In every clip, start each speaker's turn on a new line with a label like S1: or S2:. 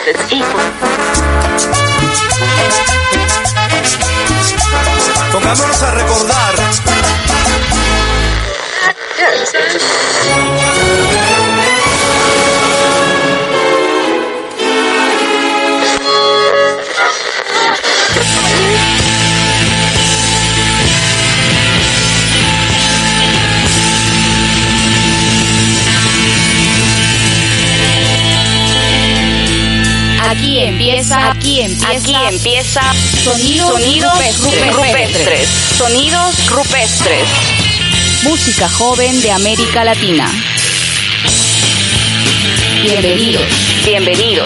S1: That's equal.
S2: Pongámonos a recordar.
S3: Aquí empieza Sonidos Rupestres. Sonidos Rupestres. Música joven de América Latina. Bienvenidos.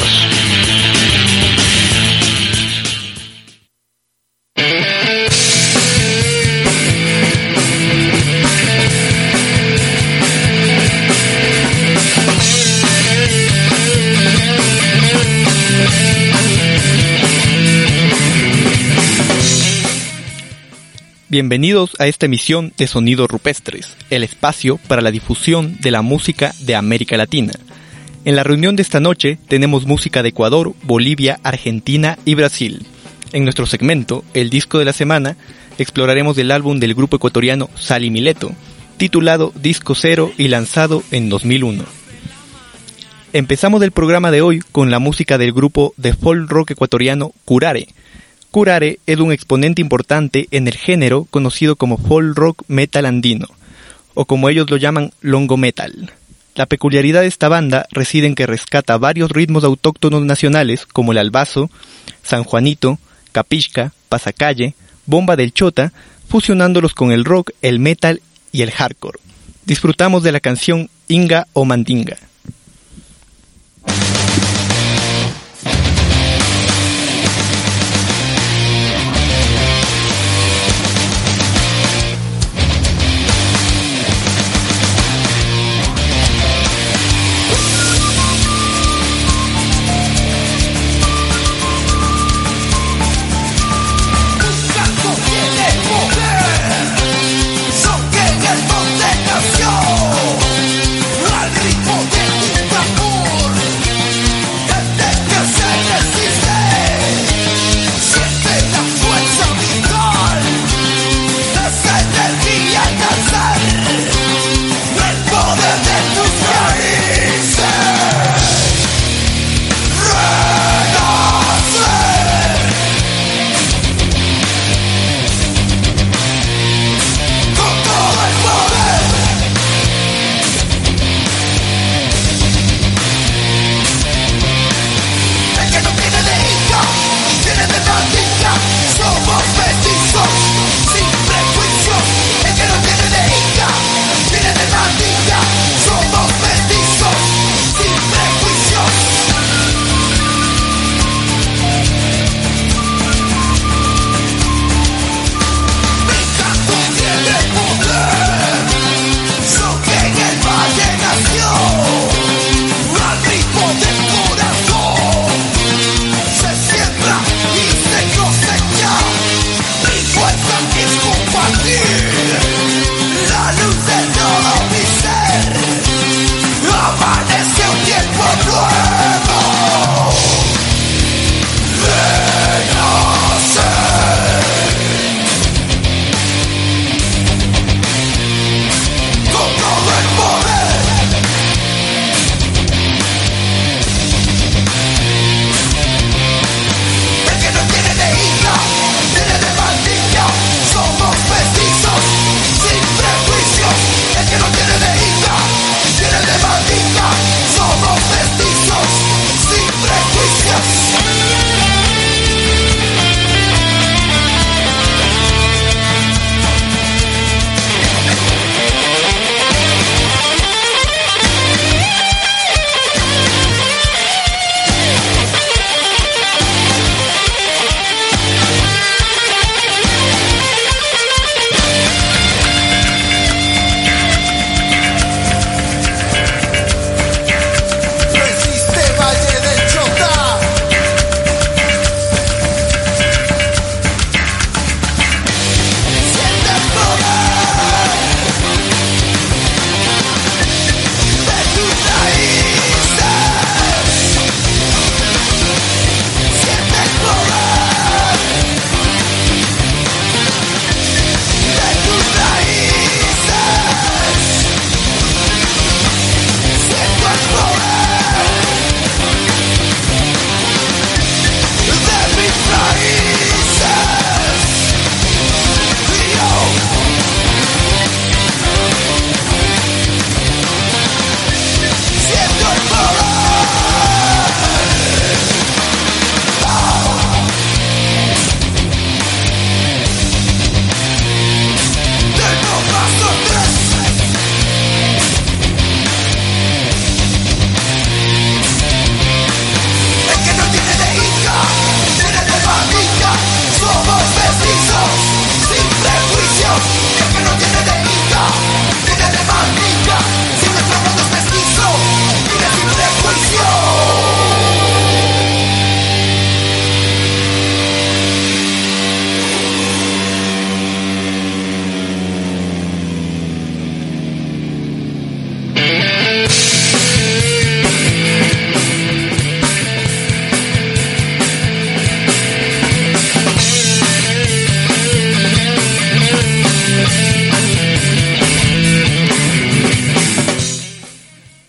S4: Bienvenidos a esta emisión de Sonidos Rupestres, el espacio para la difusión de la música de América Latina. En la reunión de esta noche tenemos música de Ecuador, Bolivia, Argentina y Brasil. En nuestro segmento, el disco de la semana, exploraremos el álbum del grupo ecuatoriano Sal y Mileto, titulado Disco Cero y lanzado en 2001. Empezamos el programa de hoy con la música del grupo de folk rock ecuatoriano Curare. Curare es un exponente importante en el género conocido como folk rock metal andino, o como ellos lo llaman, longo metal. La peculiaridad de esta banda reside en que rescata varios ritmos autóctonos nacionales como el albazo, sanjuanito, capisca, pasacalle, bomba del chota, fusionándolos con el rock, el metal y el hardcore. Disfrutamos de la canción Inga o Mandinga.
S5: Al ritmo de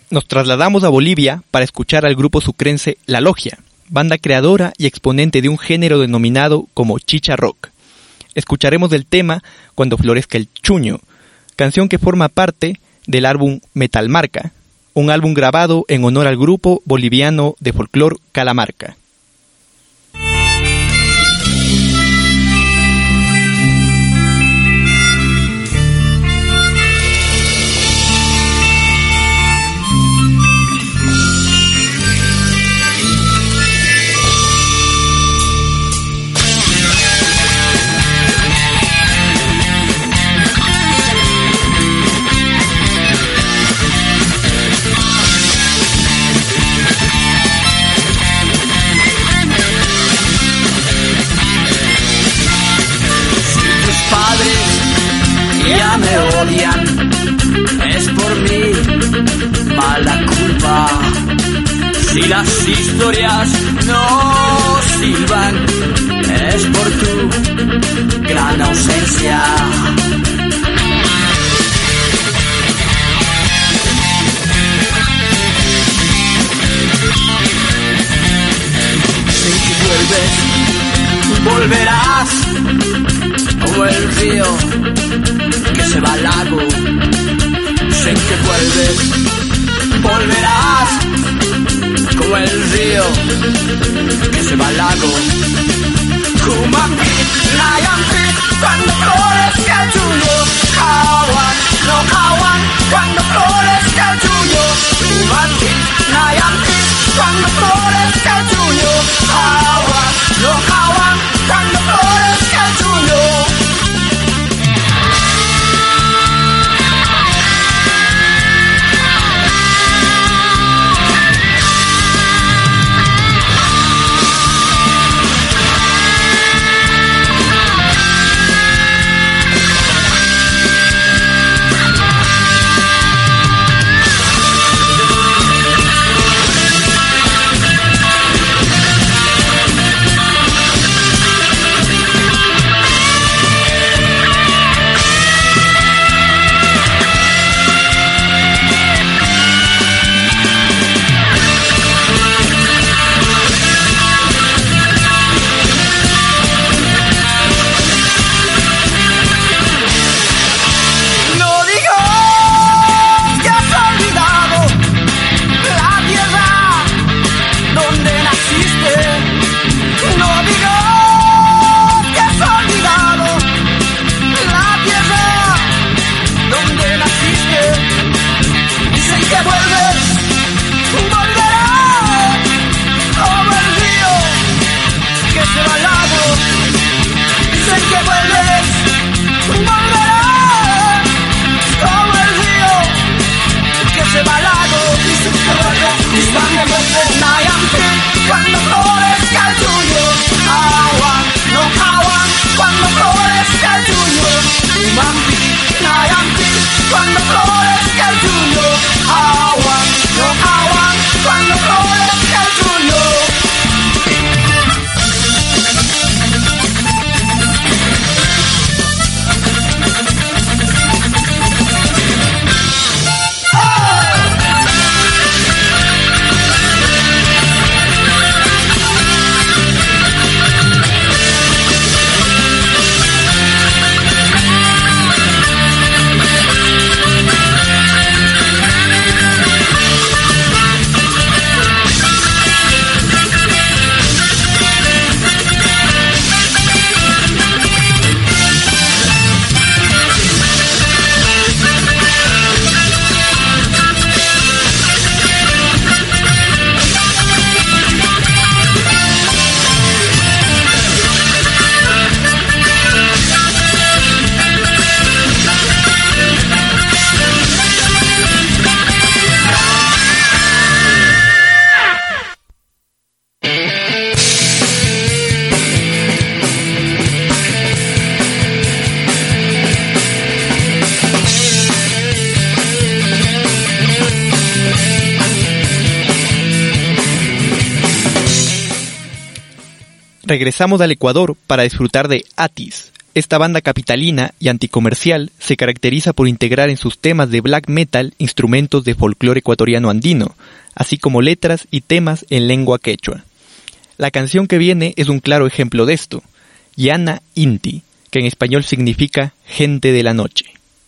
S4: Nos trasladamos a Bolivia para escuchar al grupo sucrense La Logia, banda creadora y exponente de un género denominado como chicha rock. Escucharemos el tema Cuando florezca el chuño, canción que forma parte del álbum Metalmarca, un álbum grabado en honor al grupo boliviano de folclore Calamarca.
S1: Me odian, es por mi mala culpa. Si las historias no sirvan, es por tu gran ausencia. Si vuelves, volverás como el río que se va al lago. Sé que vuelves, volverás como el río que se va al lago. Kumampi, Nayampi, cuando florezca el chuyo. Kawan, no kawan, cuando florezca el chuyo. Kumampi, Nayampi, cuando florezca el chuyo. Kawan, no kawan, cuando florezca el chuyo. Cuando florezca el chuyo, Kawan, no kawan, cuando florezca el chuyo. Kumampi, Nayampi, cuando florezca el chuyo. Kawan, no kawan, cuando florezca el chuyo.
S4: Regresamos al Ecuador para disfrutar de Atis, Esta banda capitalina y anticomercial se caracteriza por integrar en sus temas de black metal instrumentos de folclore ecuatoriano andino, así como letras y temas en lengua quechua. La canción que viene es un claro ejemplo de esto, Yana Inti, que en español significa gente de la noche.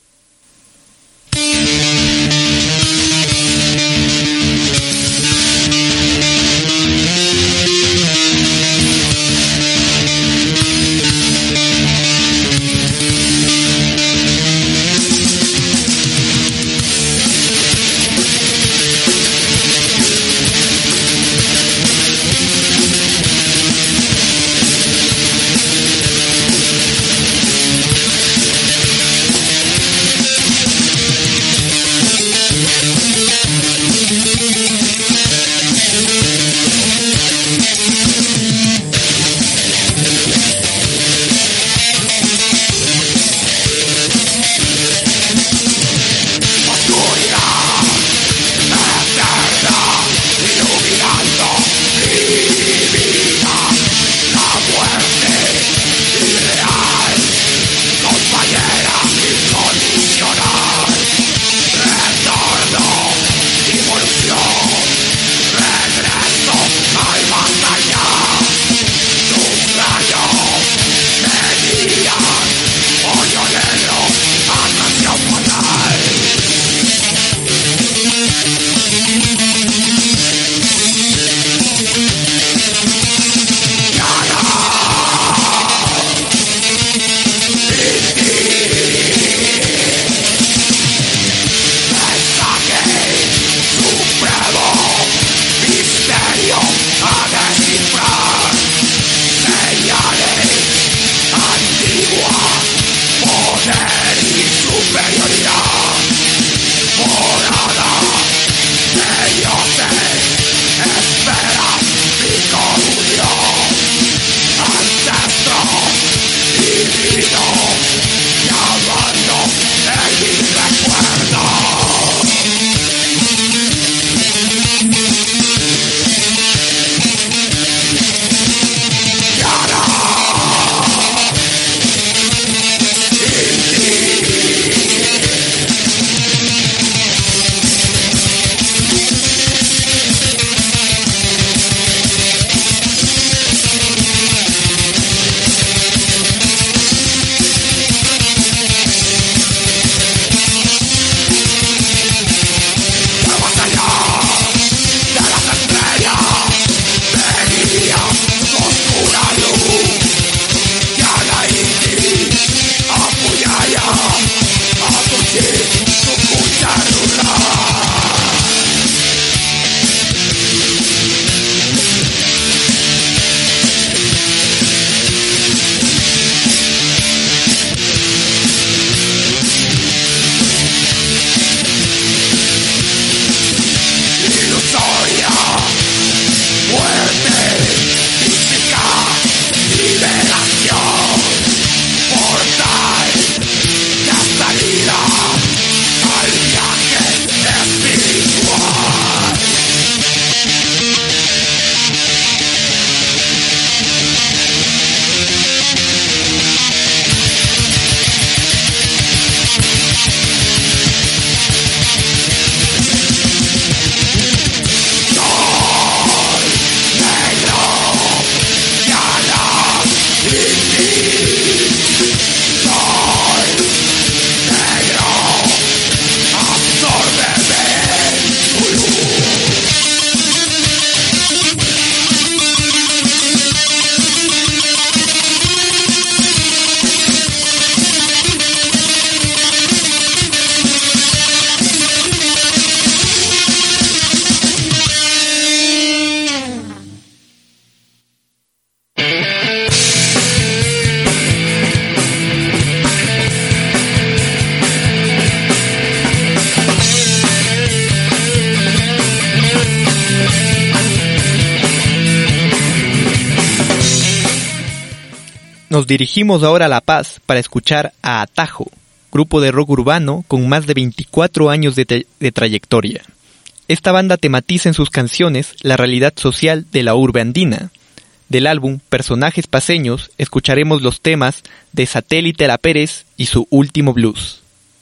S4: Nos dirigimos ahora a La Paz para escuchar a Atajo, grupo de rock urbano con más de 24 años de trayectoria. Esta banda tematiza en sus canciones la realidad social de la urbe andina, Del álbum Personajes Paceños escucharemos los temas de Satélite La Pérez y su último blues.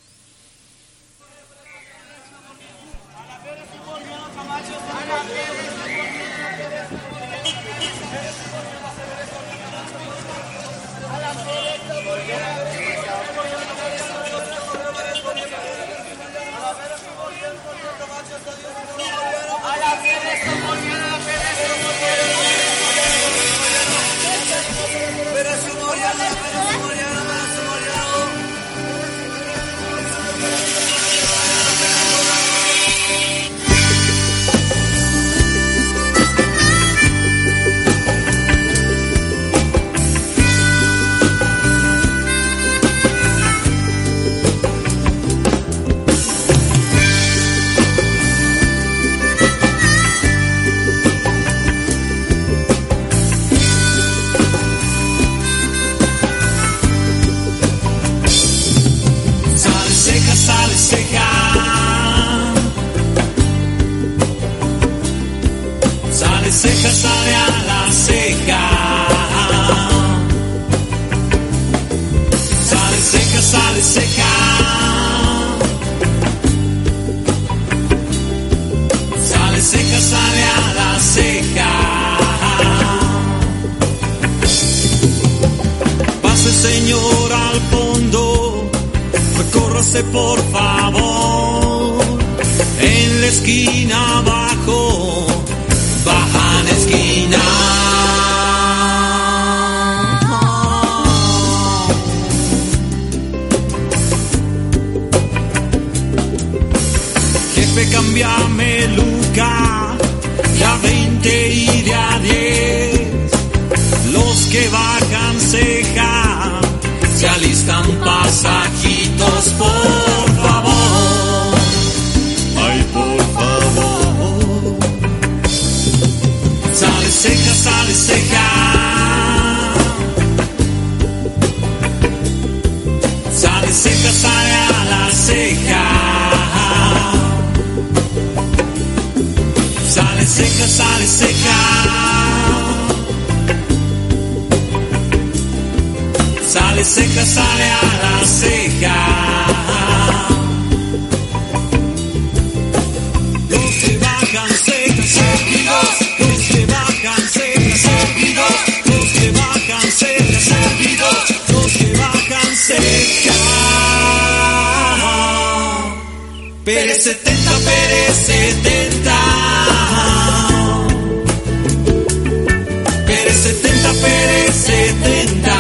S5: Señor al fondo, recórrase por favor, en la esquina abajo, baja la esquina. Jefe, cámbiame Luca, de a 20 y de a 10, los que bajan ceja se alistan pasajitos, por favor. Ay, por favor. Sale ceja, sale ceja. Sale ceja, sale a la ceja. Sale ceja, sale ceja. Sale ceja, sale a la ceja. Los que bajan ceja, servidos. Los que bajan ceja, servidos. Los que bajan ceja, servidos. Los que bajan ceja. Pérez 70, Pérez 70. Pérez 70, Pérez 70.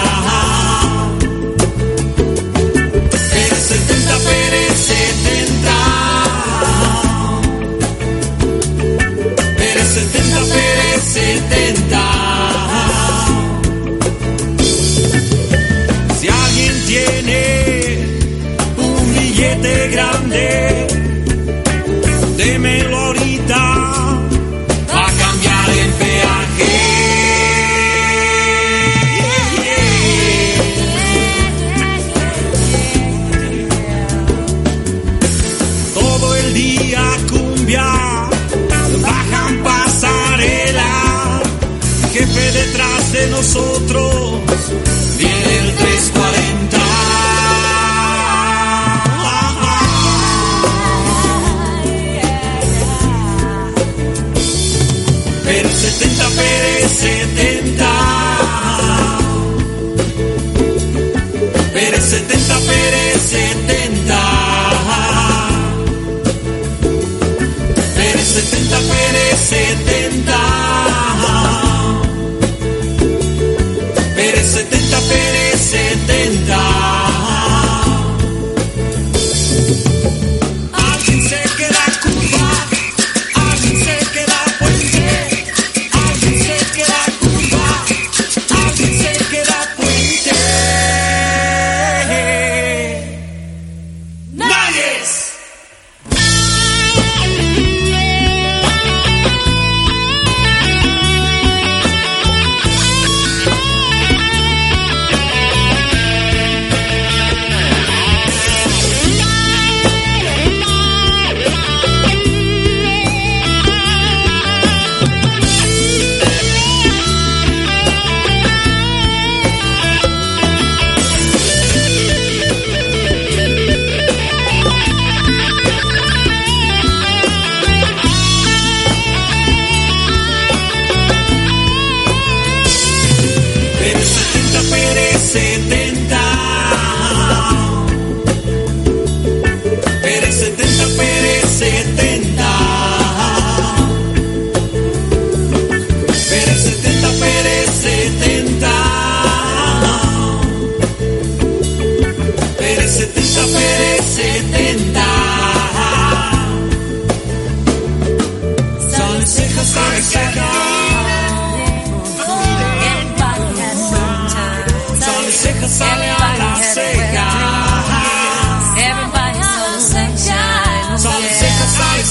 S5: Si alguien tiene un billete grande, démelo ahorita a cambiar el peaje. Todo el día cumbia, bajan pasarela, jefe detrás de nosotros, viene el 340. Pérez 70, Pérez 70. Pérez 70, Pérez 70. Pérez 70, Pérez 70. Pérez 70, Pérez 70. Alguien se queda curva, alguien se queda puente, alguien se queda curva, alguien se queda puente. ¡Nadie!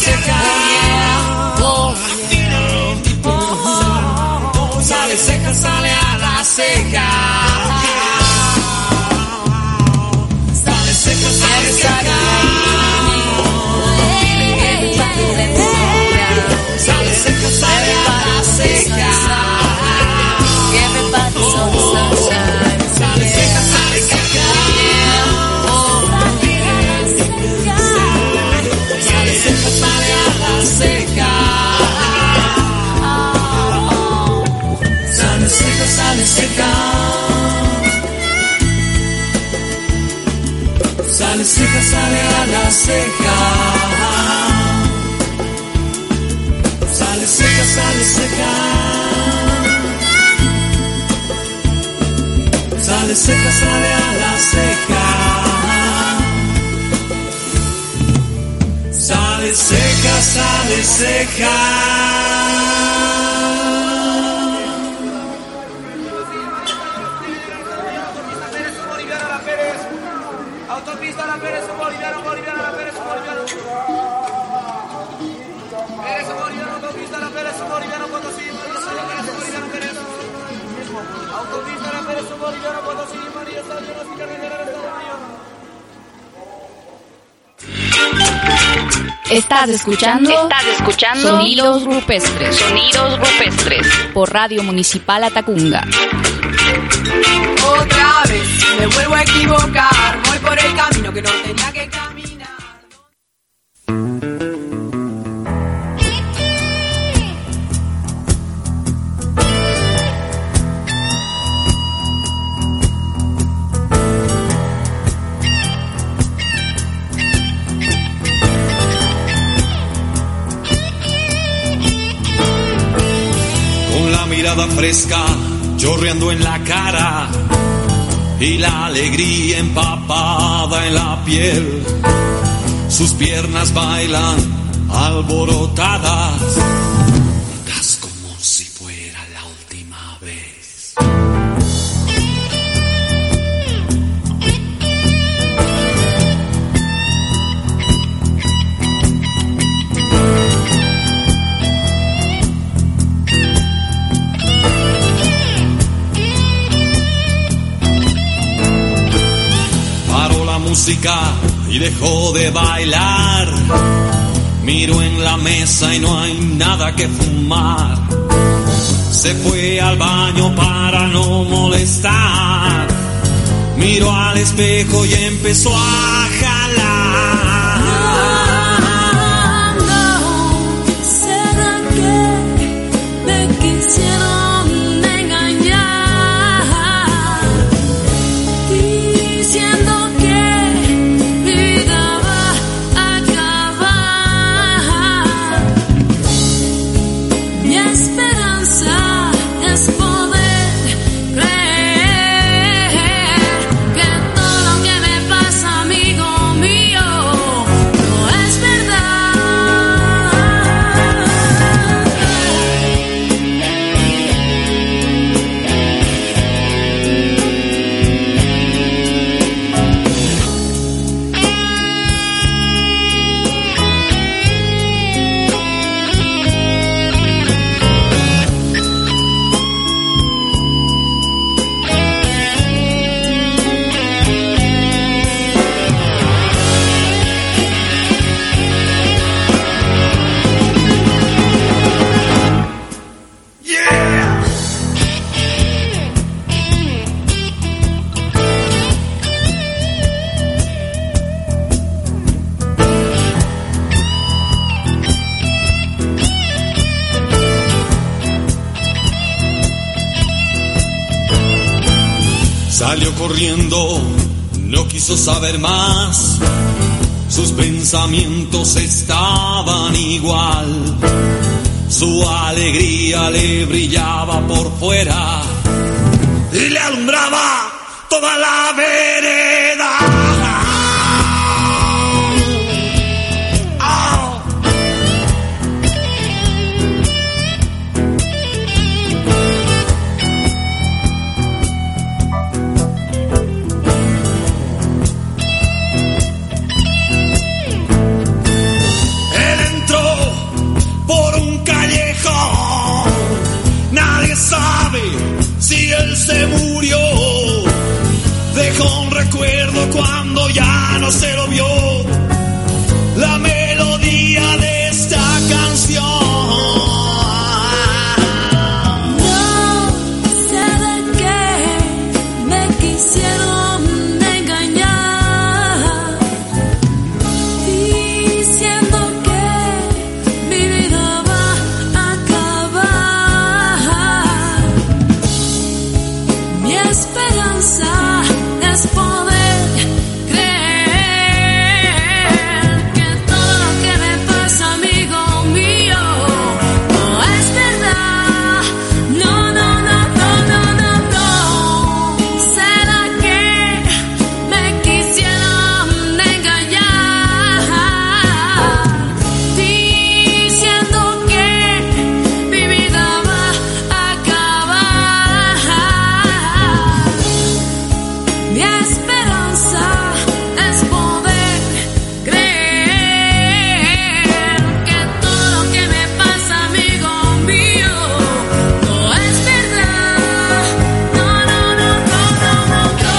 S5: seca. Sale seca, sale a la seca. Sale seca, sale seca. Sale seca, sale a la seca.
S6: Everybody's on the sunshine.
S5: Sale seca, sale seca. Sale seca, sale a la seca. Sale seca, sale seca. Sale seca, sale a la seca. Sale seca, sale seca. Sale seca, sale a la seca. Sale seca, sale seca.
S1: Autopista La Pérez, boliviano, boliviano, La Pérez, boliviano. Pérez, boliviano, autopista La Pérez, boliviano, Potosí, María Sala, Pérez, boliviano, Pérez. Autopista La Pérez, boliviano, Potosí, María Sala, Pérez, carretera de Estados Unidos.
S3: Estás escuchando Sonidos Rupestres. Sonidos Rupestres por Radio Municipal Atacunga.
S7: Otra vez me vuelvo a equivocar, voy por el camino que no tenía que caminar.
S5: Con la mirada fresca, chorreando en la cara y la alegría empapada en la piel. Sus piernas bailan alborotadas. Estás como si fuera la última vez. Música y dejó de bailar. Miro en la mesa y no hay nada que fumar. Se fue al baño para no molestar. Miro al espejo y empezó a jalar.
S6: ¿Será que me quisieron engañar? Diciendo
S5: Salió corriendo, no quiso saber más. Sus pensamientos estaban igual. Su alegría le brillaba por fuera y le alumbraba toda la vereda. Él entró no se lo vio la melodía de esta canción.
S6: No sé de qué me quisieron engañar, diciendo que mi vida va a acabar. Mi esperanza es poder creer que todo lo que me pasa, amigo mío, no es verdad. No, no, no, no, no, no, no. ¿Será que me quisieron engañar, diciendo que mi vida va a acabar? Mi esperanza es poder creer que todo lo que me pasa, amigo mío, no es verdad. No, no, no, no, no, no,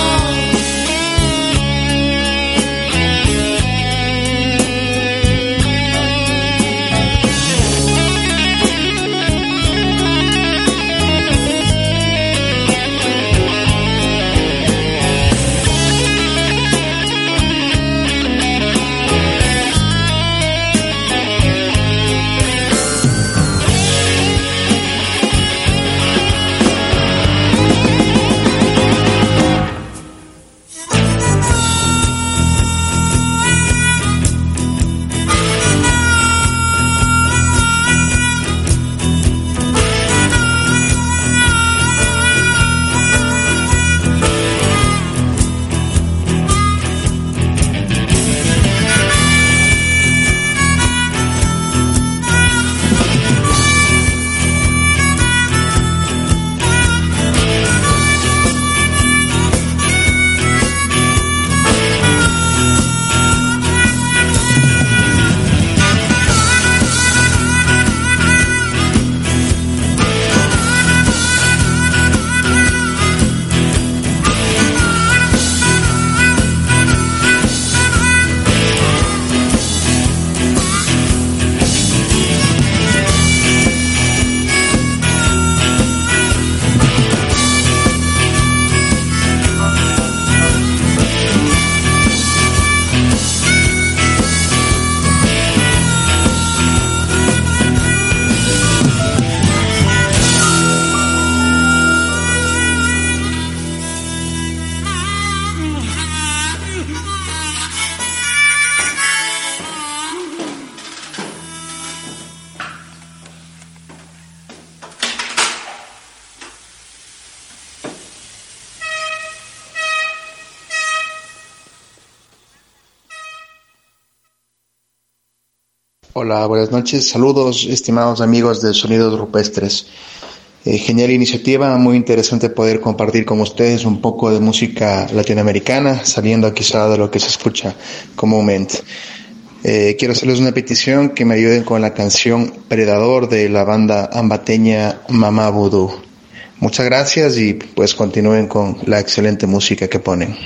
S8: Hola, buenas noches. Saludos, estimados amigos de Sonidos Rupestres. Genial iniciativa, muy interesante poder compartir con ustedes un poco de música latinoamericana, saliendo quizá de lo que se escucha comúnmente. Quiero hacerles una petición que me ayuden con la canción Predador de la banda ambateña Mamá Vudú. Muchas gracias y pues continúen con la excelente música que ponen.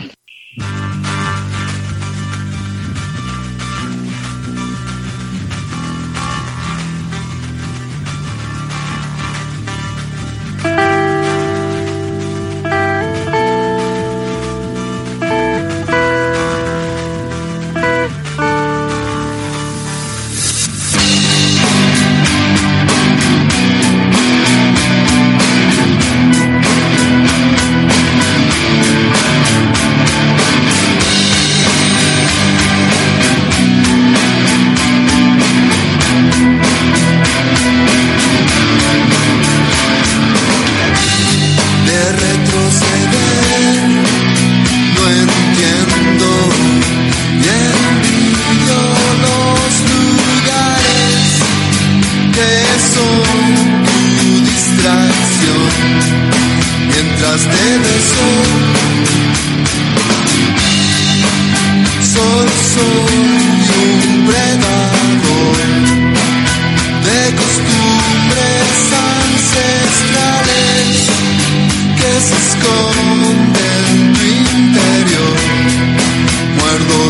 S9: se esconde en tu interior. Muerdo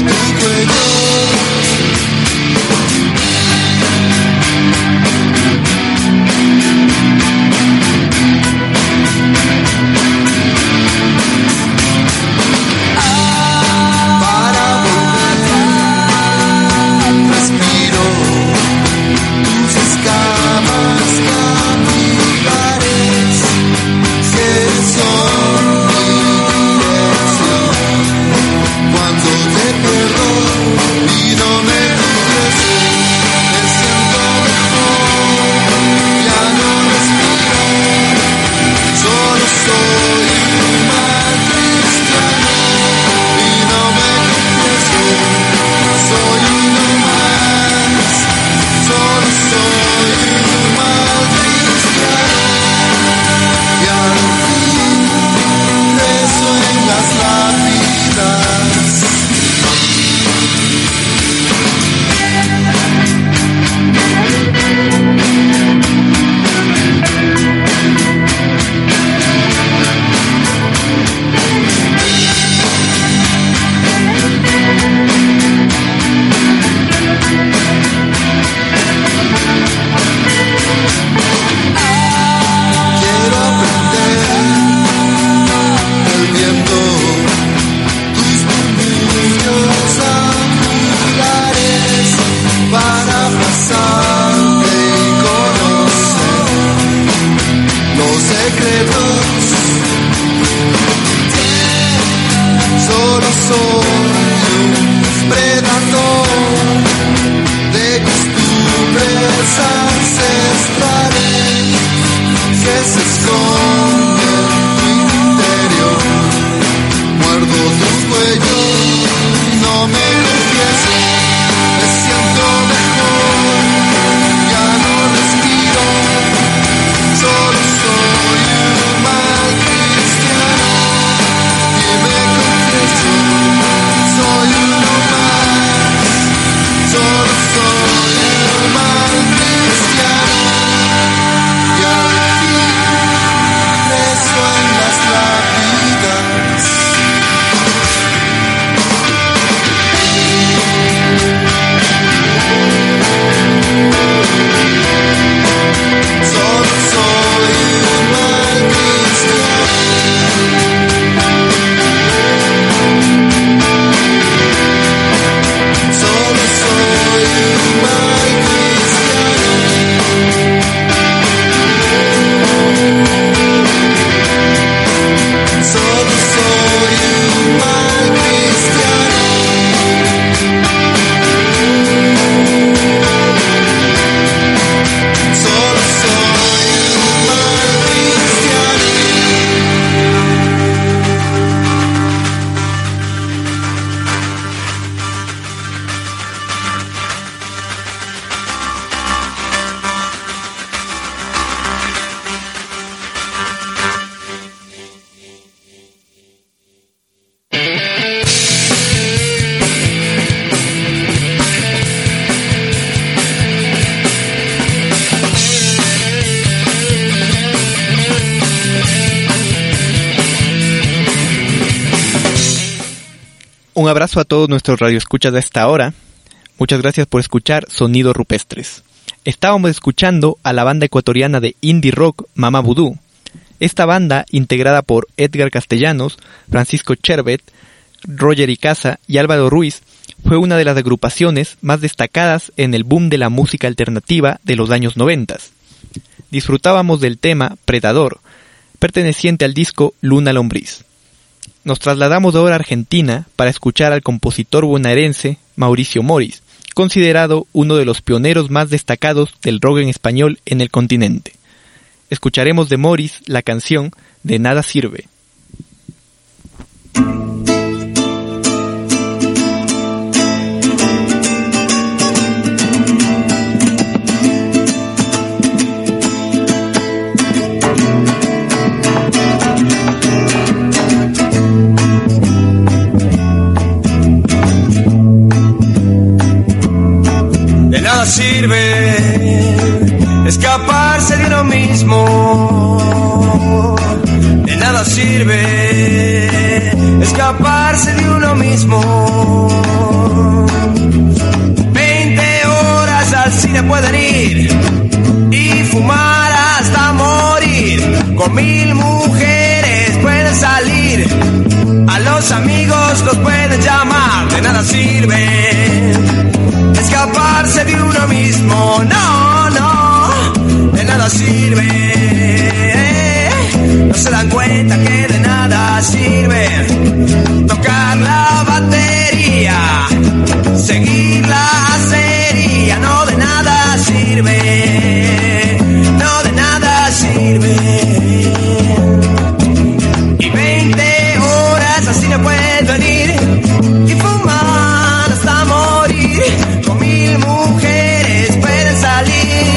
S4: Un abrazo a todos nuestros radioescuchas de esta hora. Muchas gracias por escuchar Sonidos Rupestres. Estábamos escuchando a la banda ecuatoriana de indie rock Mama Voodoo. Esta banda, integrada por Edgar Castellanos, Francisco Cherbet, Roger Icaza y Álvaro Ruiz, fue una de las agrupaciones más destacadas en el boom de la música alternativa de los años 90. Disfrutábamos del tema Predador, perteneciente al disco Luna Lombriz. Nos trasladamos ahora a Argentina para escuchar al compositor bonaerense Mauricio Moris, considerado uno de los pioneros más destacados del rock en español en el continente. Escucharemos de Moris la canción De Nada Sirve.
S2: De nada sirve escaparse de uno mismo. De nada sirve escaparse de uno mismo. 20 horas al cine pueden ir y fumar hasta morir. Con 1000 mujeres pueden salir, a los amigos los pueden llamar. De nada sirve escaparse de uno mismo, no, no, de nada sirve. No se dan cuenta que de nada sirve tocar la batería, seguir la acería. No, de nada sirve, no, de nada sirve. Y 20 horas así no pueden ir y fumar hasta morir. Con 1000 mujeres pueden salir.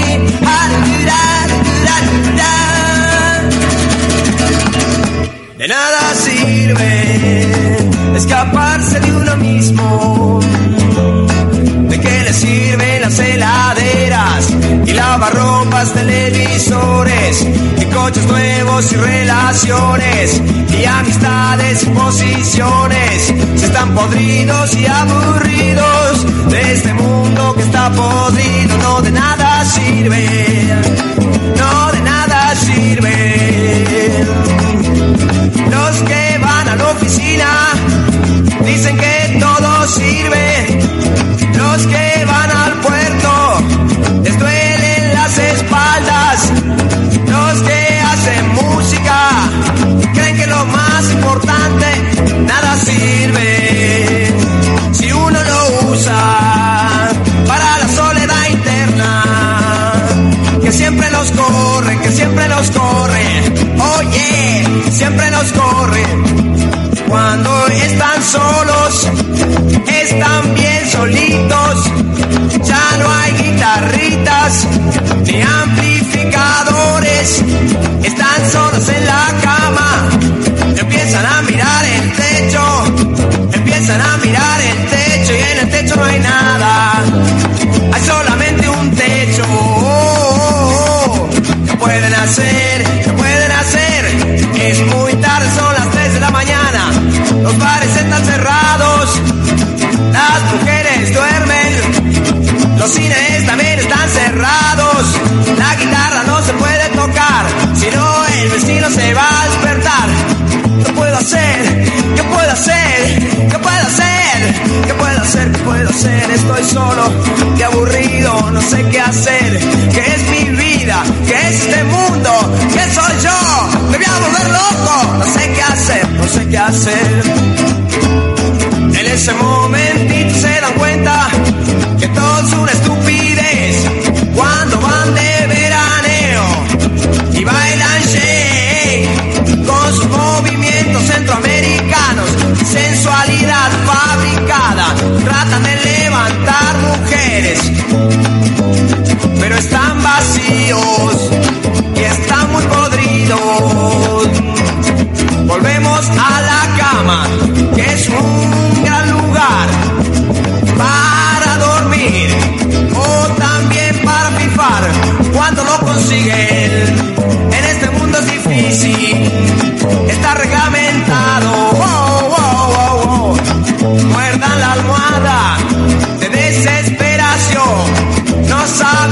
S2: De nada sirve escaparse de uno mismo. ¿De qué le sirven las heladeras y lavarropas, televisores y coches nuevos y relaciones y amistades y posiciones? Si están podridos y aburridos de este mundo que está podrido, no, de nada sirve, no, de nada sirve. Los que van a la oficina dicen que todo sirve. Los que van al puerto les duelen las espaldas. Los que hacen música creen que lo más importante nada sirve si uno lo usa para la soledad interna, que siempre nos corre, que siempre nos corre. Oye, siempre nos corre. Cuando están solos, están bien solitos. Ya no hay guitarritas ni amplificadores. Están solos en la cama. Empiezan a mirar el techo. Empiezan a mirar el techo y en el techo no hay nada. Hay solamente un techo. ¿Qué pueden hacer? ¿Qué pueden hacer? Es muy tarde, son las 3 de la mañana. Los bares están cerrados. Las mujeres duermen. Los cines también están cerrados. La guitarra no se puede tocar, si no el vecino se va a despertar. ¿Qué puedo hacer? ¿Qué puedo hacer? ¿Qué puedo hacer? ¿Qué puedo hacer? ¿Qué puedo hacer? Estoy solo, qué aburrido, no sé qué hacer. ¿Qué es mi vida? ¿Qué es este mundo? ¿Qué soy yo? Me voy a volver loco. No sé qué hacer, no sé qué hacer. En ese momentito se dan cuenta que todo es una estupidez. Cuando van de veraneo y bailan shake con sus movimientos centroamericanos, sensualidad fabricada, tratan de levantar mujeres, pero están vacías.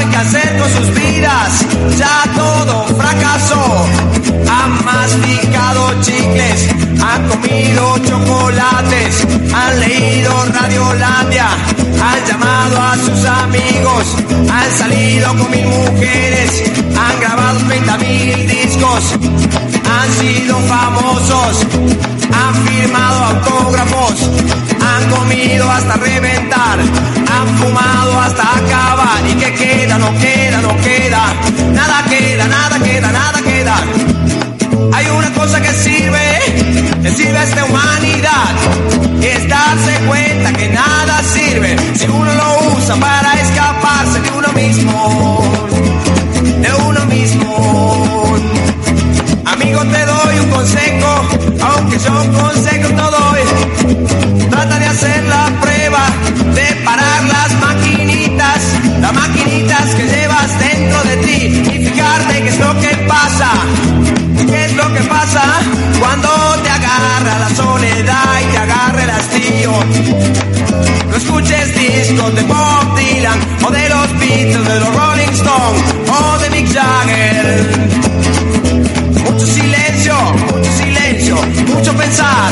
S2: qué hacer con sus vidas, ya todo fracasó. Han masticado chicles, han comido chocolates, han leído Radiolandia, han llamado a sus amigos, han salido con 1000 mujeres, han grabado 30.000 discos, han sido famosos, han firmado autógrafos, han comido hasta reventar, han fumado hasta acabar. ¿Y qué queda? No queda, no queda, nada queda, nada queda, nada queda. Hay una cosa que sirve a esta humanidad, y es darse cuenta que nada sirve si uno lo usa para escaparse de uno mismo, de uno mismo. Amigo, te doy un consejo, aunque yo un consejo no doy. Trata de hacer la prueba de parar las maquinitas que llevas dentro de ti, y fijarte qué es lo que pasa. ¿Qué es lo que pasa cuando te agarra la soledad y te agarra el hastío? No escuches discos de Bob Dylan o de los Beatles, de los Rolling Stones o de Mick Jagger. Mucho silencio, mucho pensar,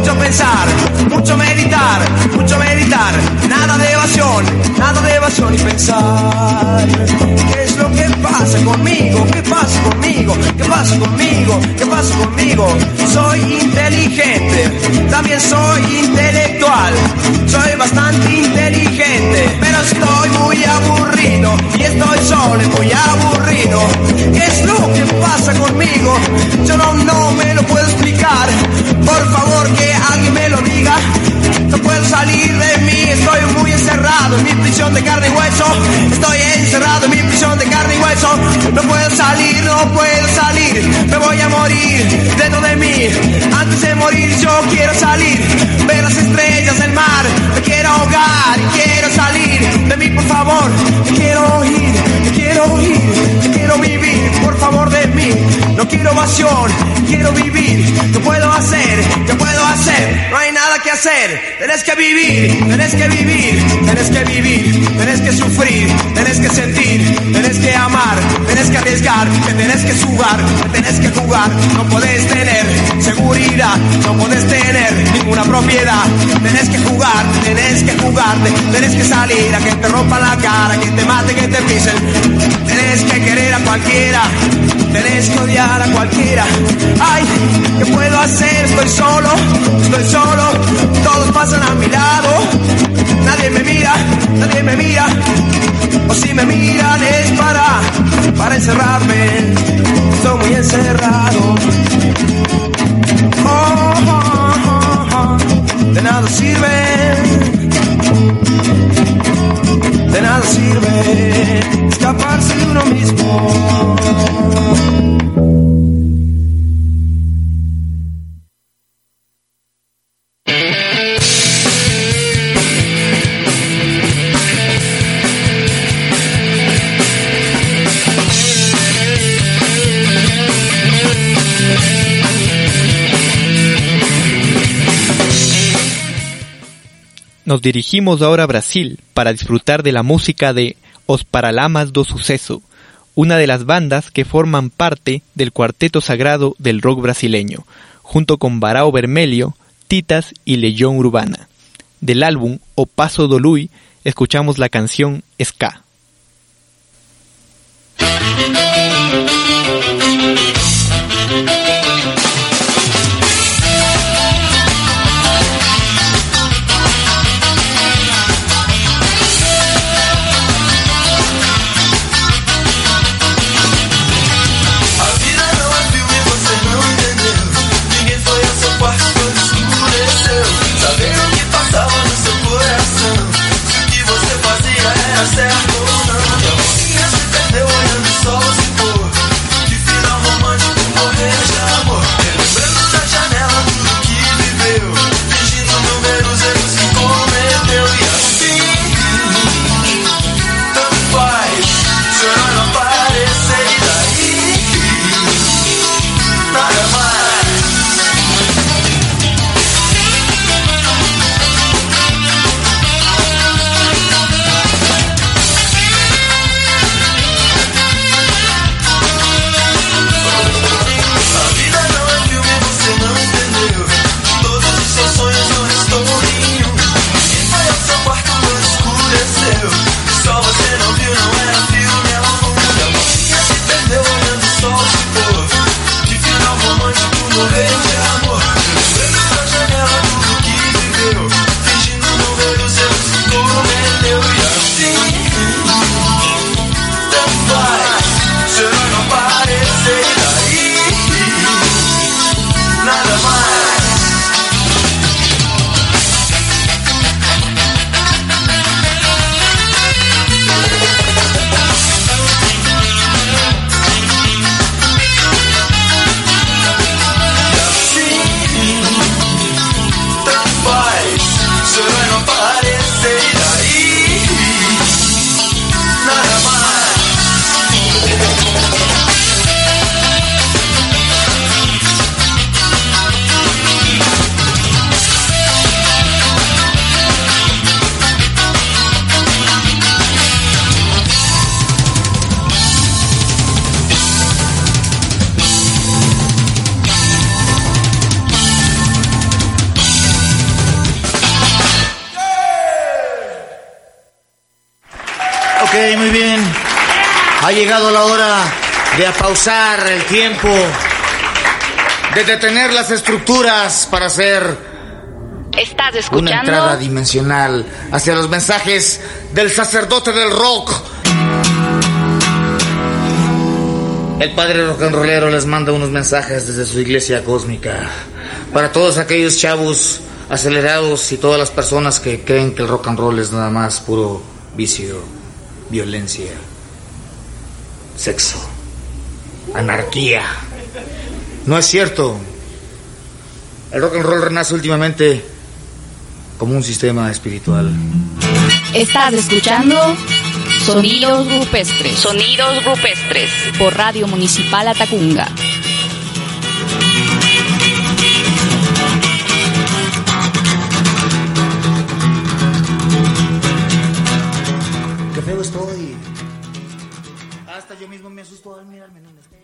S2: mucho meditar, nada de evasión y pensar. ¿Qué es lo que pasa conmigo? ¿Qué pasa conmigo? ¿Qué pasa conmigo? ¿Qué pasa conmigo? Soy inteligente, también soy intelectual, soy bastante inteligente, pero estoy muy aburrido y estoy solo y muy aburrido. ¿Qué es lo que pasa conmigo? Yo no me lo puedo explicar. Por favor, que alguien me lo diga. No puedo salir de mí, estoy muy encerrado en mi prisión de carne y hueso. Estoy encerrado en mi prisión de carne y hueso. No puedo salir, me voy a morir dentro de mí. Antes de morir yo quiero salir, ver las estrellas, el mar. Me quiero ahogar y quiero salir de mí, por favor. Te quiero vivir, por favor, de mí. No quiero evasión, quiero vivir. ¿Qué puedo hacer? No hay nada que hacer. Tenés que vivir, tenés que sufrir, tenés que sentir, tenés que amar, tenés que arriesgar, que tenés que jugar. No podés tener seguridad, no podés tener ninguna propiedad. Tenés que jugar, tenés que salir a que te rompan la cara, que te maten, que te pisen. Tenés que querer a cualquiera, tenés que odiar a cualquiera. Ay, ¿qué puedo hacer? Estoy solo, todos pasan a mi lado. Nadie me mira, o si me miran es para encerrarme. Estoy muy encerrado. De nada sirve escaparse de uno mismo.
S4: Nos dirigimos ahora a Brasil para disfrutar de la música de Os Paralamas do Sucesso, una de las bandas que forman parte del cuarteto sagrado del rock brasileño, junto con Barão Vermelho, Titas y Legión Urbana. Del álbum O Passo do Lui escuchamos la canción Ska.
S9: Certo ou não, se perdeu olhando só se for. muy bien. Ha llegado la hora de apausar el tiempo, de detener las estructuras para hacer
S3: Estás escuchando
S9: una entrada dimensional hacia los mensajes del sacerdote del rock. El padre rock and rollero les manda unos mensajes desde su iglesia cósmica para todos aquellos chavos acelerados y todas las personas que creen que el rock and roll es nada más puro vicio, violencia, sexo, anarquía. No es cierto. El rock and roll renace últimamente como un sistema espiritual.
S3: Estás escuchando Sonidos Rupestres. Sonidos Rupestres por Radio Municipal Atacunga.
S9: Qué feo estoy. Hasta yo mismo me asusto al mirarme en un espejo.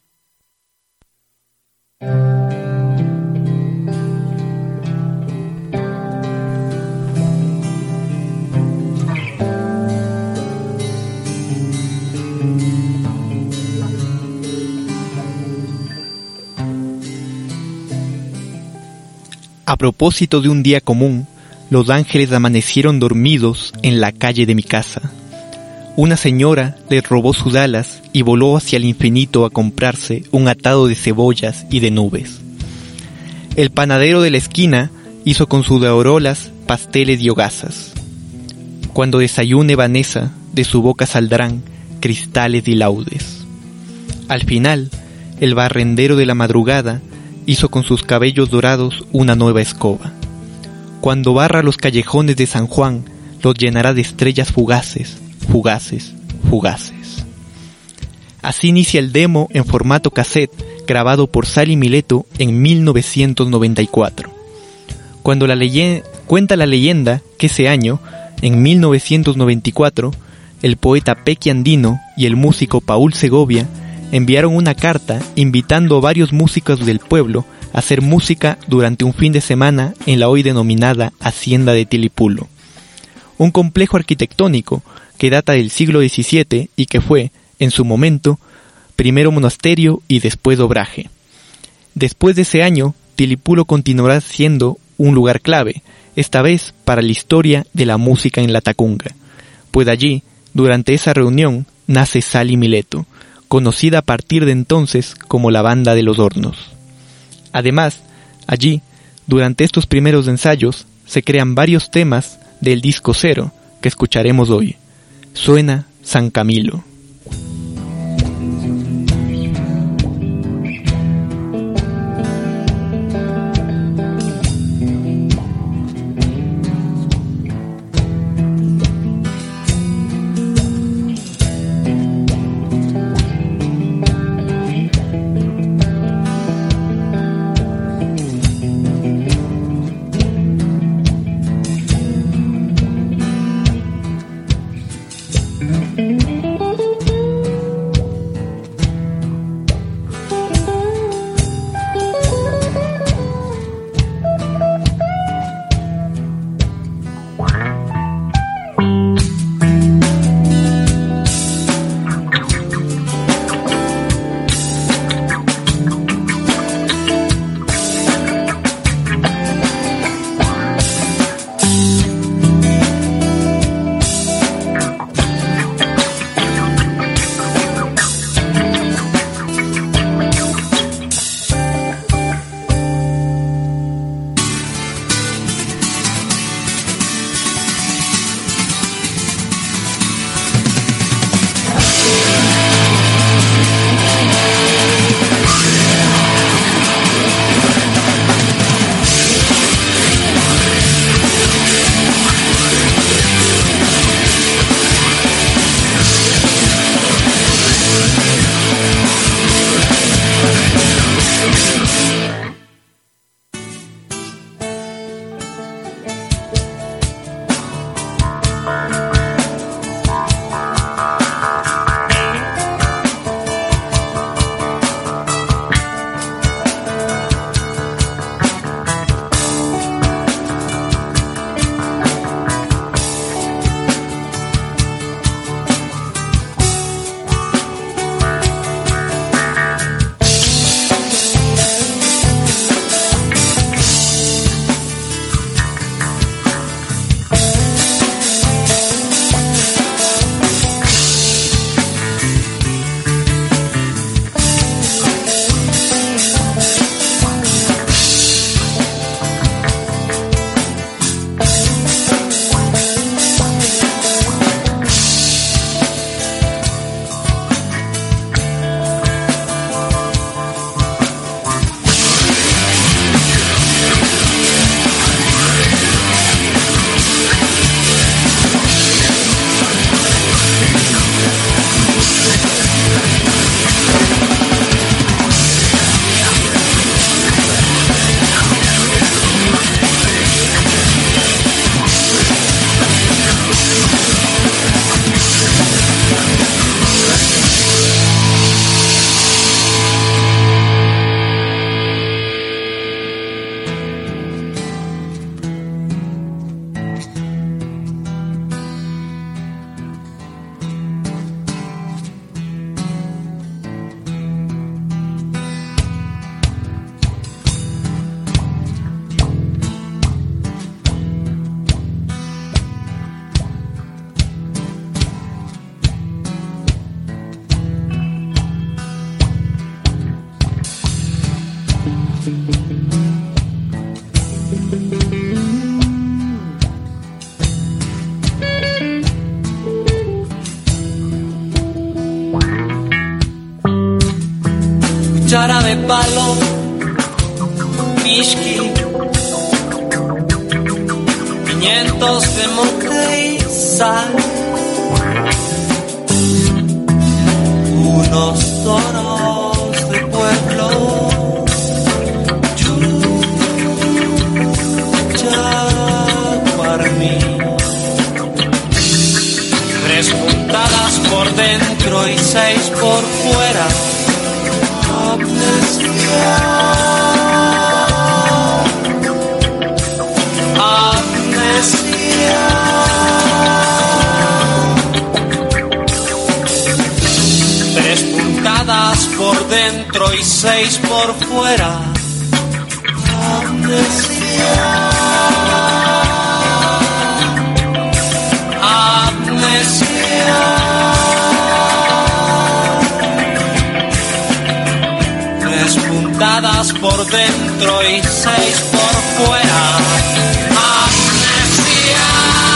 S4: A propósito de un día común, los ángeles amanecieron dormidos en la calle de mi casa. Una señora les robó sus alas y voló hacia el infinito a comprarse un atado de cebollas y de nubes. El panadero de la esquina hizo con sus aurolas pasteles y hogazas. Cuando desayune Vanessa, de su boca saldrán cristales y laudes. Al final, el barrendero de la madrugada hizo con sus cabellos dorados una nueva escoba. Cuando barra los callejones de San Juan, los llenará de estrellas fugaces, fugaces, fugaces. Así inicia el demo en formato cassette grabado por Sally Mileto en 1994. Cuenta la leyenda que ese año, en 1994, el poeta Pequi Andino y el músico Paul Segovia enviaron una carta invitando a varios músicos del pueblo a hacer música durante un fin de semana en la hoy denominada Hacienda de Tilipulo, un complejo arquitectónico que data del siglo XVII y que fue, en su momento, primero monasterio y después obraje. Después de ese año, Tilipulo continuará siendo un lugar clave, esta vez para la historia de la música en la Tacunga, pues allí, durante esa reunión, nace Sally Mileto, conocida a partir de entonces como la Banda de los Hornos. Además, allí, durante estos primeros ensayos, se crean varios temas del disco Cero que escucharemos hoy. Suena San Camilo.
S5: cuchara de palo, Mishki, 500 de mote y sal, unos toros de pueblo, Chaguarmí, 3 puntadas por dentro y 6 por fuera. Amnesia, amnesia. 3 puntadas por dentro y 6 por fuera. Amnesia, amnesia. 3 puntadas por dentro y 6 por fuera. Amnesia.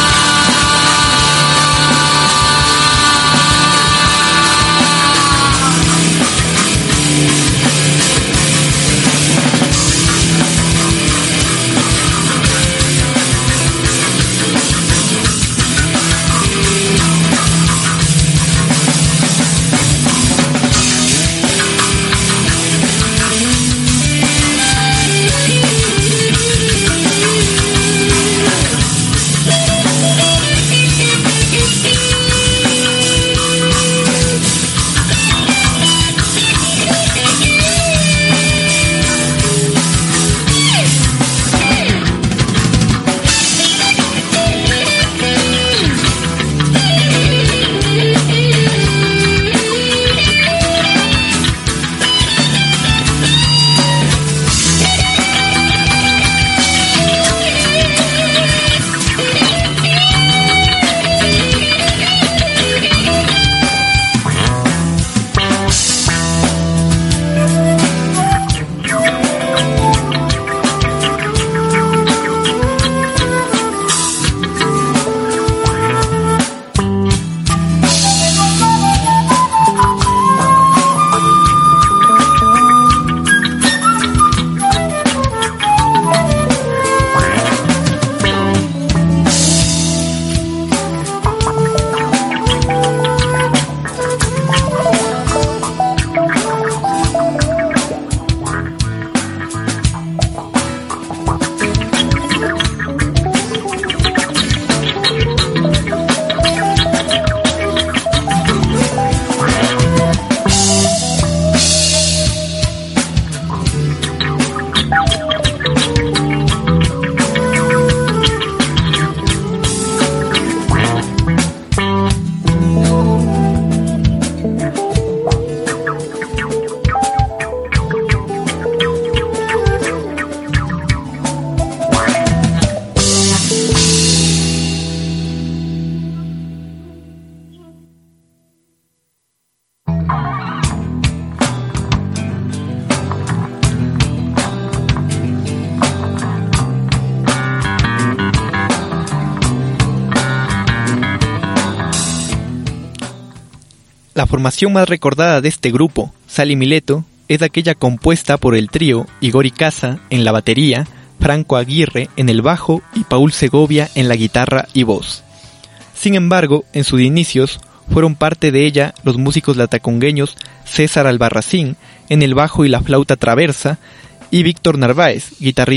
S4: La formación más recordada de este grupo, Sal y Mileto, es aquella compuesta por el trío Igor Icaza en la batería, Franco Aguirre en el bajo y Paul Segovia en la guitarra y voz. Sin embargo, en sus inicios fueron parte de ella los músicos latacungueños César Albarracín en el bajo y la flauta traversa y Víctor Narváez,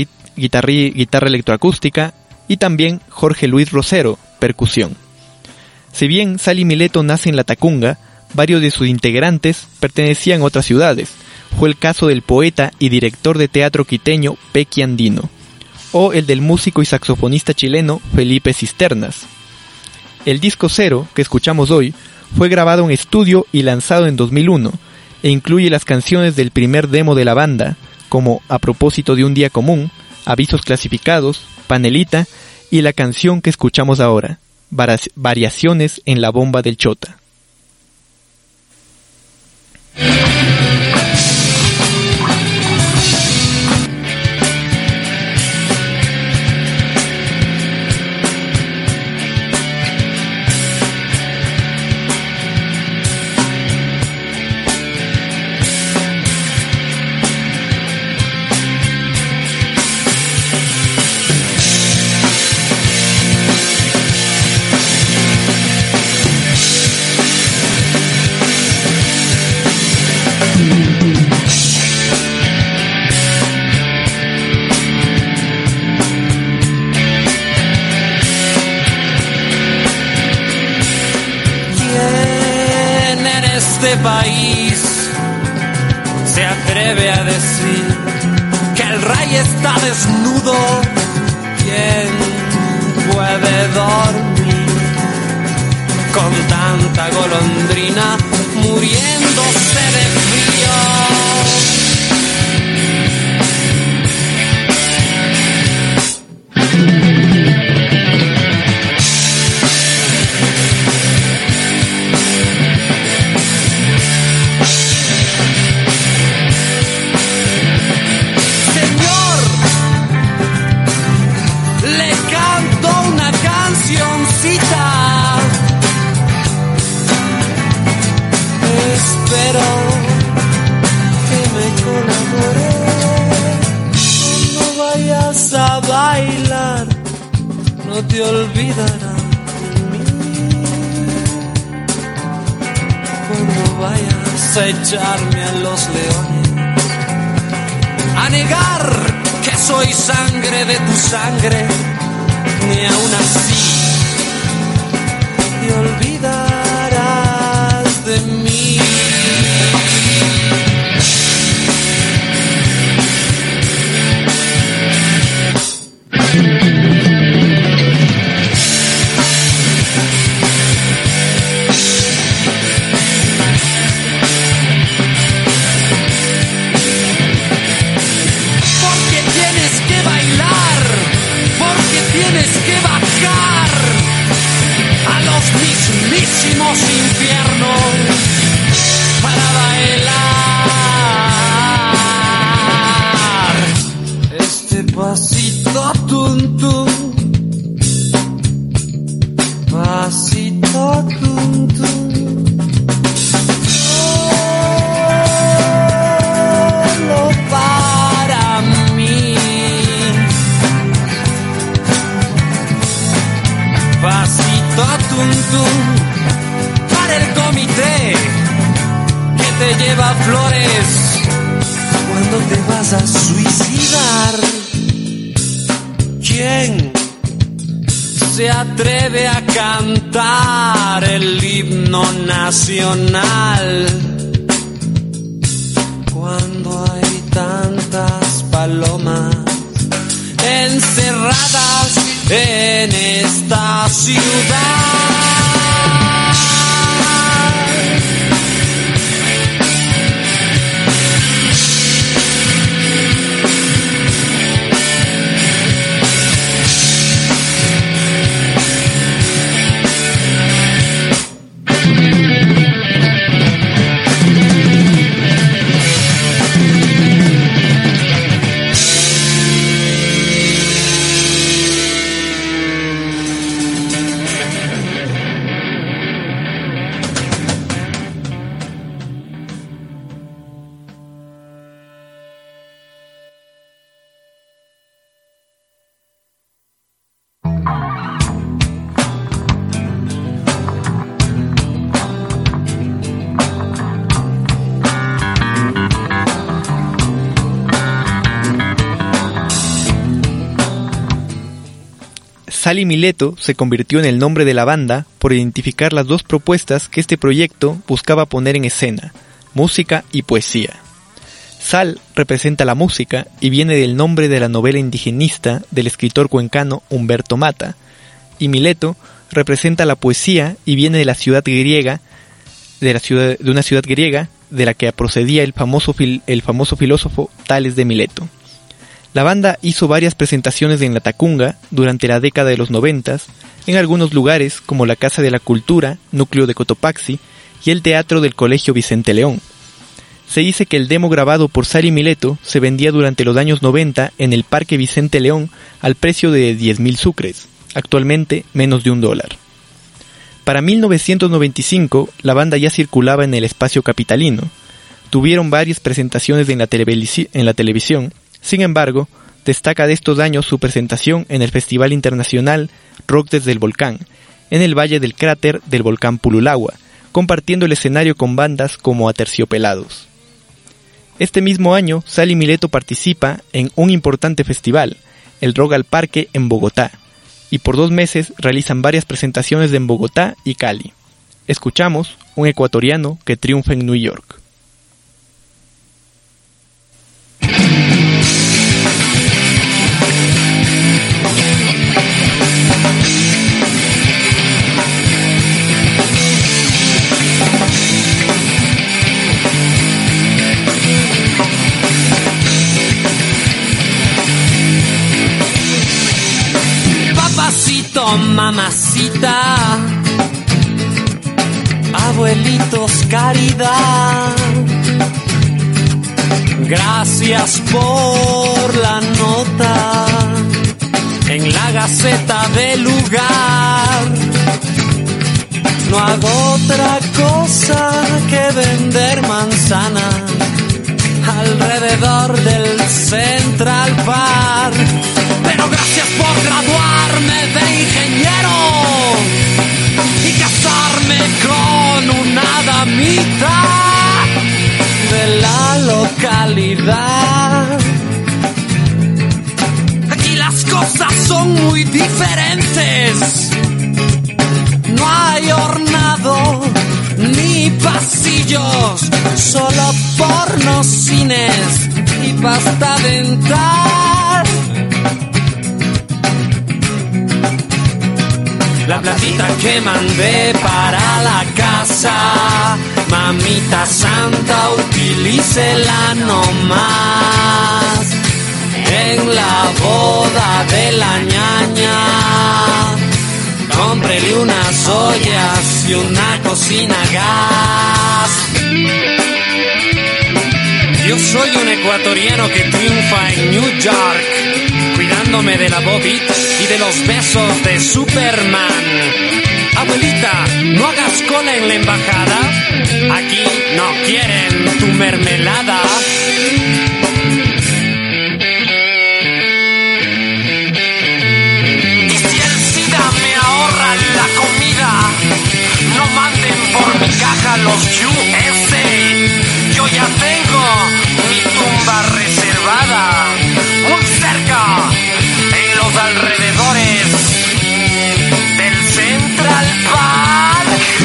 S4: guitarra electroacústica, y también Jorge Luis Rosero, percusión. Si bien Sal y Mileto nace en Latacunga, varios de sus integrantes pertenecían a otras ciudades. Fue el caso del poeta y director de teatro quiteño Pequi Andino, o el del músico y saxofonista chileno Felipe Cisternas. El disco Cero, que escuchamos hoy, fue grabado en estudio y lanzado en 2001, e incluye las canciones del primer demo de la banda, como A propósito de un día común, Avisos clasificados, Panelita y la canción que escuchamos ahora, Variaciones en la bomba del Chota.
S5: país se atreve a decir que el rey está desnudo? ¿Quién puede dormir con tanta golondrina muriéndose de frío? Espero que me colabores. Cuando vayas a bailar, no te olvidarás de mí. Cuando vayas a echarme a los leones, a negar que soy sangre de tu sangre, ni aún así te olvidarás de mí. Mismísimos infiernos para bailar este pasito tum tum, pasito tum tum, solo para mí, pasito tum tum. El comité que te lleva flores cuando te vas a suicidar. ¿Quién se atreve a cantar el himno nacional cuando hay tantas palomas encerradas en esta ciudad?
S4: Sally Mileto se convirtió en el nombre de la banda por identificar las dos propuestas que este proyecto buscaba poner en escena, música y poesía. Sal representa la música y viene del nombre de la novela indigenista del escritor cuencano Humberto Mata, y Mileto representa la poesía y viene de la ciudad griega, de una ciudad griega de la que procedía el famoso filósofo Tales de Mileto. La banda hizo varias presentaciones en la Tacunga durante la década de los 90, en algunos lugares como la Casa de la Cultura, núcleo de Cotopaxi, y el Teatro del Colegio Vicente León. Se dice que el demo grabado por Sally Mileto se vendía durante los años 90 en el Parque Vicente León al precio de 10.000 sucres, actualmente menos de $1. Para 1995, la banda ya circulaba en el espacio capitalino. Tuvieron varias presentaciones en la televisión. Sin embargo, destaca de estos años su presentación en el Festival Internacional Rock desde el Volcán, en el valle del cráter del volcán Pululagua, compartiendo el escenario con bandas como Aterciopelados. Este mismo año, Sally Mileto participa en un importante festival, el Rock al Parque en Bogotá, y por 2 meses realizan varias presentaciones en Bogotá y Cali. Escuchamos un ecuatoriano que triunfa en New York.
S10: Papacito, mamacita, abuelitos, caridad, gracias por la nota en la Gaceta del lugar. No hago otra cosa que vender manzanas alrededor del Central Park. Pero gracias por graduarme de ingeniero y casarme con una damita de la localidad. Aquí las cosas son muy diferentes. No hay hornado ni pasillos, solo pornos, cines y pasta dental. La platita que mandé para la casa, mamita santa, utilícela nomás. En la boda de la ñaña, cómprele unas ollas y una cocina a gas. Yo soy un ecuatoriano que triunfa en New York, cuidándome de la bobit y de los besos de Superman. Abuelita, no hagas cola en la embajada, aquí no quieren tu mermelada. Y si el SIDA me ahorra la comida, no manden por mi caja los USA. Yo ya tengo mi tumba reservada, muy cerca, en los alrededores del Central Park.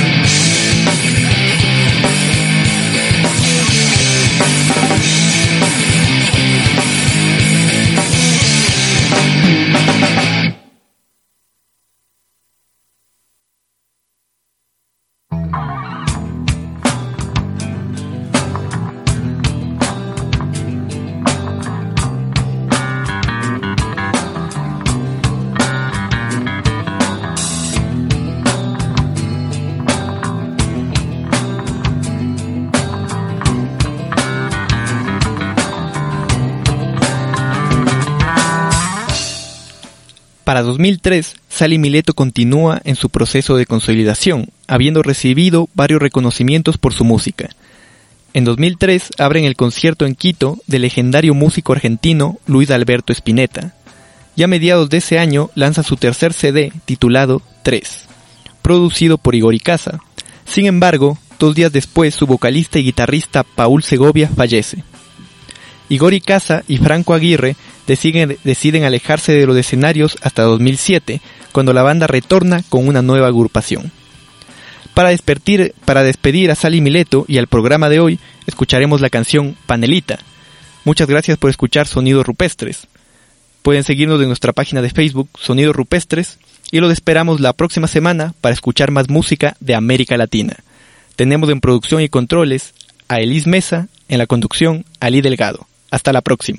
S4: Para 2003, Sally Mileto continúa en su proceso de consolidación, habiendo recibido varios reconocimientos por su música. En 2003 abren el concierto en Quito del legendario músico argentino Luis Alberto Spinetta. Y a mediados de ese año lanza su tercer CD titulado 3, producido por Igor Icaza. Sin embargo, 2 días después su vocalista y guitarrista Paul Segovia fallece. Igor Icaza y Franco Aguirre deciden alejarse de los escenarios hasta 2007, cuando la banda retorna con una nueva agrupación. Para despedir a Sally Mileto y al programa de hoy, escucharemos la canción Panelita. Muchas gracias por escuchar Sonidos Rupestres. Pueden seguirnos en nuestra página de Facebook, Sonidos Rupestres, y los esperamos la próxima semana para escuchar más música de América Latina. Tenemos en producción y controles a Elis Mesa, en la conducción Ali Delgado. Hasta la próxima.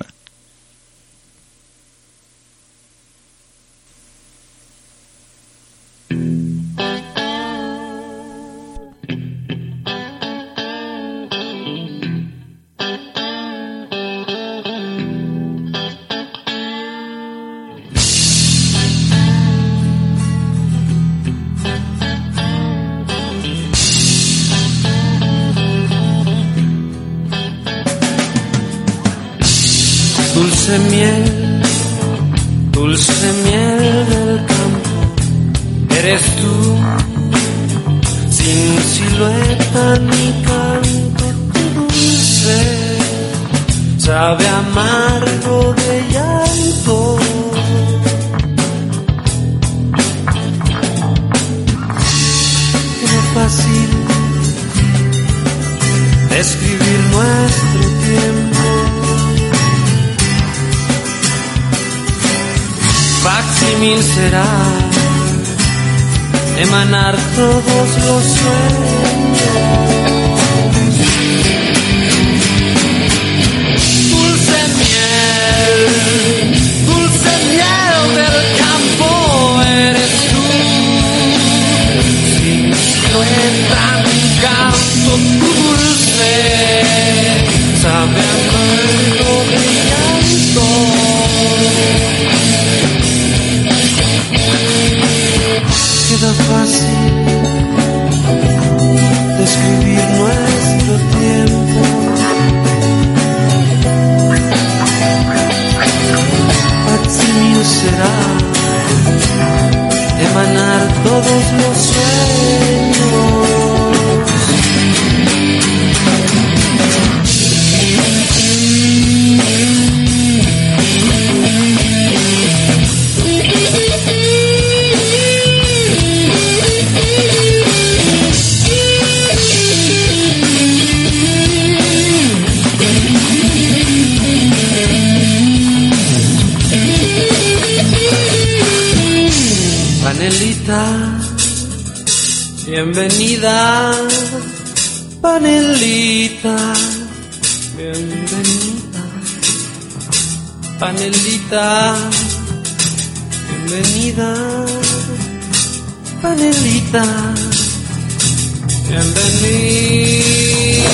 S10: Dulce miel del campo, eres tú, sin silueta ni canto, tu dulce, sabe amargo de llanto. Me fascina
S11: describir nuestro tiempo. Facsímil será emanar todos los sueños. Dulce miel del campo eres tú. Si entra mi canto dulce, sabe amargo de llanto. Queda fácil describir nuestro tiempo. Facsímil será emanar todos los sueños. Panelita, bienvenida. Panelita, bienvenida. Panelita, bienvenida. Panelita, bienvenida.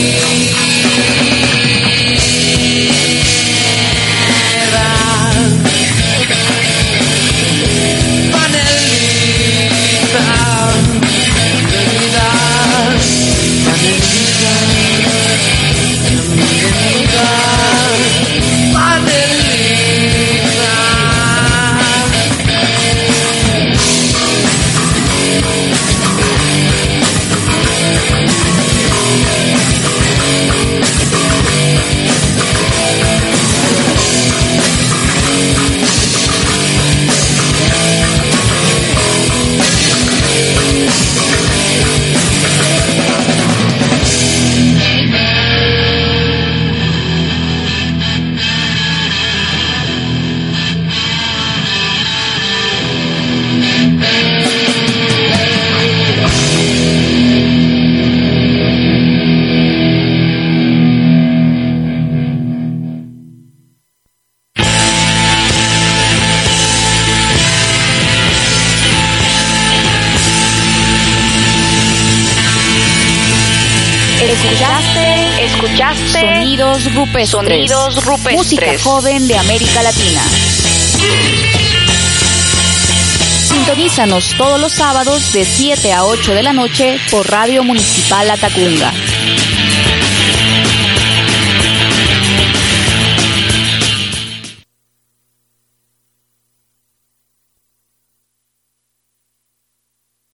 S3: Escuchaste Sonidos Rupestres. Música joven de América Latina. Sintonízanos todos los sábados de 7 a 8 de la noche por Radio Municipal Latacunga.